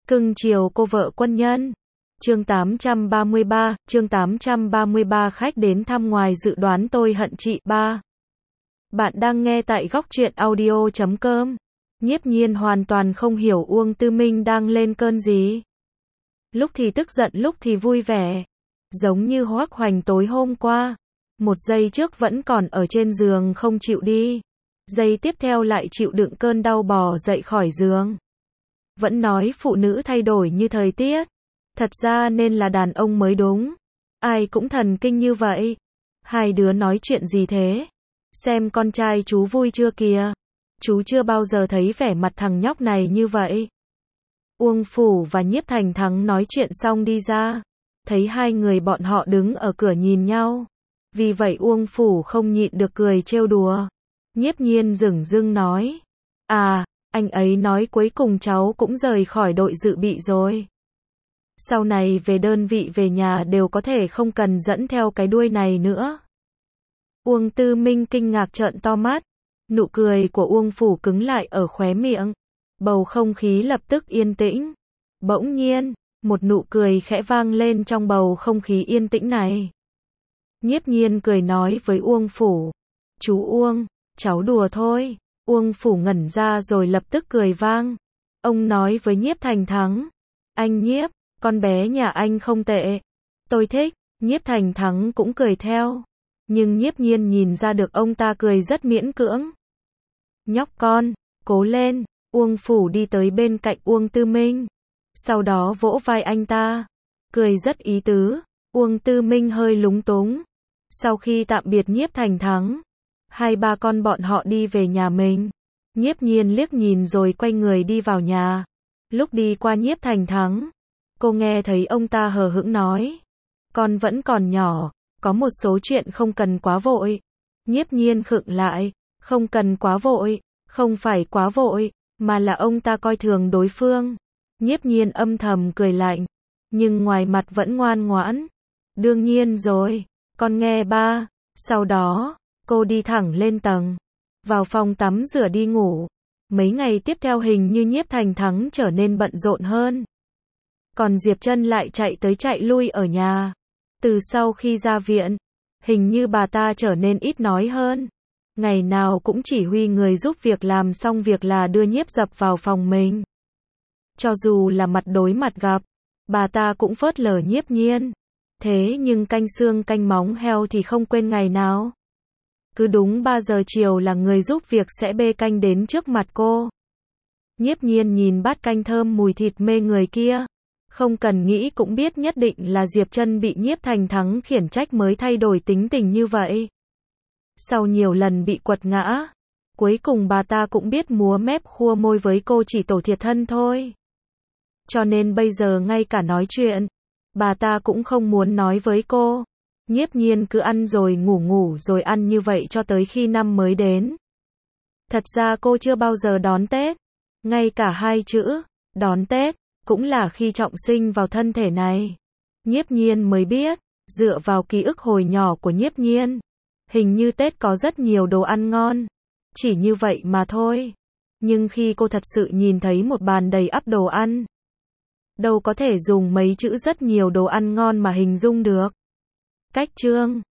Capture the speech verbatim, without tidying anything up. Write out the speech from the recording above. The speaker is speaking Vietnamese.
Cưng chiều cô vợ quân nhân. Chương tám trăm ba mươi ba, chương tám trăm ba mươi ba khách đến thăm ngoài dự đoán tôi hận chị. ba. Bạn đang nghe tại góc truyện audio chấm com. Nhiếp Nhiên hoàn toàn không hiểu Uông Tư Minh đang lên cơn gì. Lúc thì tức giận, lúc thì vui vẻ. Giống như Hoắc Hoành tối hôm qua. Một giây trước vẫn còn ở trên giường không chịu đi. Giây tiếp theo lại chịu đựng cơn đau bò dậy khỏi giường. Vẫn nói phụ nữ thay đổi như thời tiết. Thật ra nên là đàn ông mới đúng. Ai cũng thần kinh như vậy. Hai đứa nói chuyện gì thế? Xem con trai chú vui chưa kìa. Chú chưa bao giờ thấy vẻ mặt thằng nhóc này như vậy. Uông Phủ và Nhiếp Thành Thắng nói chuyện xong đi ra. Thấy hai người bọn họ đứng ở cửa nhìn nhau. Vì vậy Uông Phủ không nhịn được cười trêu đùa. Nhiếp Nhiên dửng dưng nói. À, anh ấy nói cuối cùng cháu cũng rời khỏi đội dự bị rồi. Sau này về đơn vị về nhà đều có thể không cần dẫn theo cái đuôi này nữa. Uông Tư Minh kinh ngạc trợn to mắt. Nụ cười của Uông Phủ cứng lại ở khóe miệng. Bầu không khí lập tức yên tĩnh. Bỗng nhiên, một nụ cười khẽ vang lên trong bầu không khí yên tĩnh này. Nhiếp Nhiên cười nói với Uông Phủ. Chú Uông, cháu đùa thôi. Uông Phủ ngẩn ra rồi lập tức cười vang. Ông nói với Nhiếp Thành Thắng. Anh Nhiếp, con bé nhà anh không tệ. Tôi thích. Nhiếp Thành Thắng cũng cười theo. Nhưng Nhiếp Nhiên nhìn ra được ông ta cười rất miễn cưỡng. Nhóc con, cố lên. Uông Phủ đi tới bên cạnh Uông Tư Minh. Sau đó vỗ vai anh ta. Cười rất ý tứ. Uông Tư Minh hơi lúng túng. Sau khi tạm biệt Nhiếp Thành Thắng, hai ba con bọn họ đi về nhà mình. Nhiếp Nhiên liếc nhìn rồi quay người đi vào nhà. Lúc đi qua Nhiếp Thành Thắng, cô nghe thấy ông ta hờ hững nói. Con vẫn còn nhỏ, có một số chuyện không cần quá vội. Nhiếp Nhiên khựng lại. Không cần quá vội, không phải quá vội, mà là ông ta coi thường đối phương. Nhiếp Nhiên âm thầm cười lạnh, nhưng ngoài mặt vẫn ngoan ngoãn. Đương nhiên rồi, con nghe ba. Sau đó, cô đi thẳng lên tầng, vào phòng tắm rửa đi ngủ. Mấy ngày tiếp theo hình như Nhiếp Thành Thắng trở nên bận rộn hơn. Còn Diệp Trân lại chạy tới chạy lui ở nhà. Từ sau khi ra viện, hình như bà ta trở nên ít nói hơn. Ngày nào cũng chỉ huy người giúp việc làm xong việc là đưa Nhiếp Dập vào phòng mình. Cho dù là mặt đối mặt gặp, bà ta cũng phớt lờ Nhiếp Nhiên. Thế nhưng canh xương canh móng heo thì không quên ngày nào. Cứ đúng ba giờ chiều là người giúp việc sẽ bê canh đến trước mặt cô. Nhiếp Nhiên nhìn bát canh thơm mùi thịt mê người kia. Không cần nghĩ cũng biết nhất định là Diệp Trân bị Nhiếp Thành Thắng khiển trách mới thay đổi tính tình như vậy. Sau nhiều lần bị quật ngã, cuối cùng bà ta cũng biết múa mép khua môi với cô chỉ tổ thiệt thân thôi. Cho nên bây giờ ngay cả nói chuyện, bà ta cũng không muốn nói với cô. Nhiếp Nhiên cứ ăn rồi ngủ ngủ rồi ăn như vậy cho tới khi năm mới đến. Thật ra cô chưa bao giờ đón Tết. Ngay cả hai chữ, đón Tết, cũng là khi trọng sinh vào thân thể này. Nhiếp Nhiên mới biết, dựa vào ký ức hồi nhỏ của Nhiếp Nhiên, hình như Tết có rất nhiều đồ ăn ngon. Chỉ như vậy mà thôi. Nhưng khi cô thật sự nhìn thấy một bàn đầy ắp đồ ăn, đâu có thể dùng mấy chữ rất nhiều đồ ăn ngon mà hình dung được. Cách chương